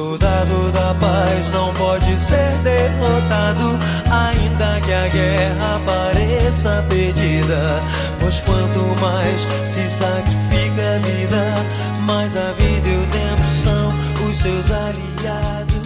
soldado da paz não pode ser derrotado, ainda que a guerra pareça perdida. Pois quanto mais se sacrifica a vida, mais a vida e o tempo são os seus aliados.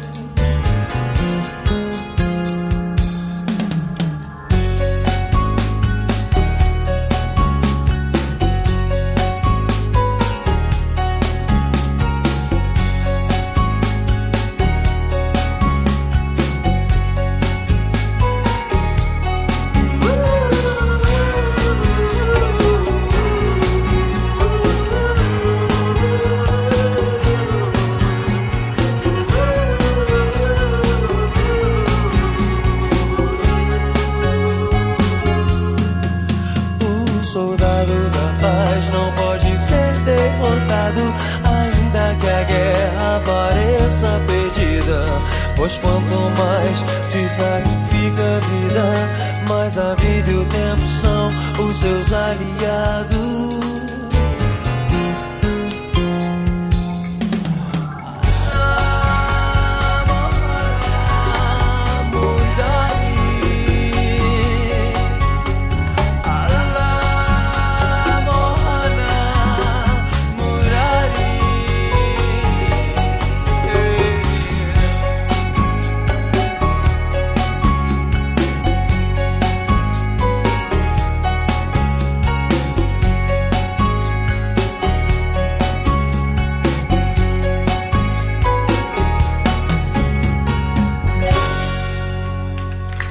Soldado da paz não pode ser derrotado, ainda que a guerra pareça perdida. Pois quanto mais se sacrifica a vida, mais a vida e o tempo são os seus aliados.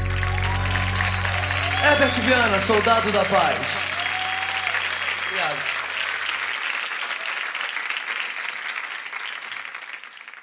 Herbert Viana, Soldado da Paz. Obrigado.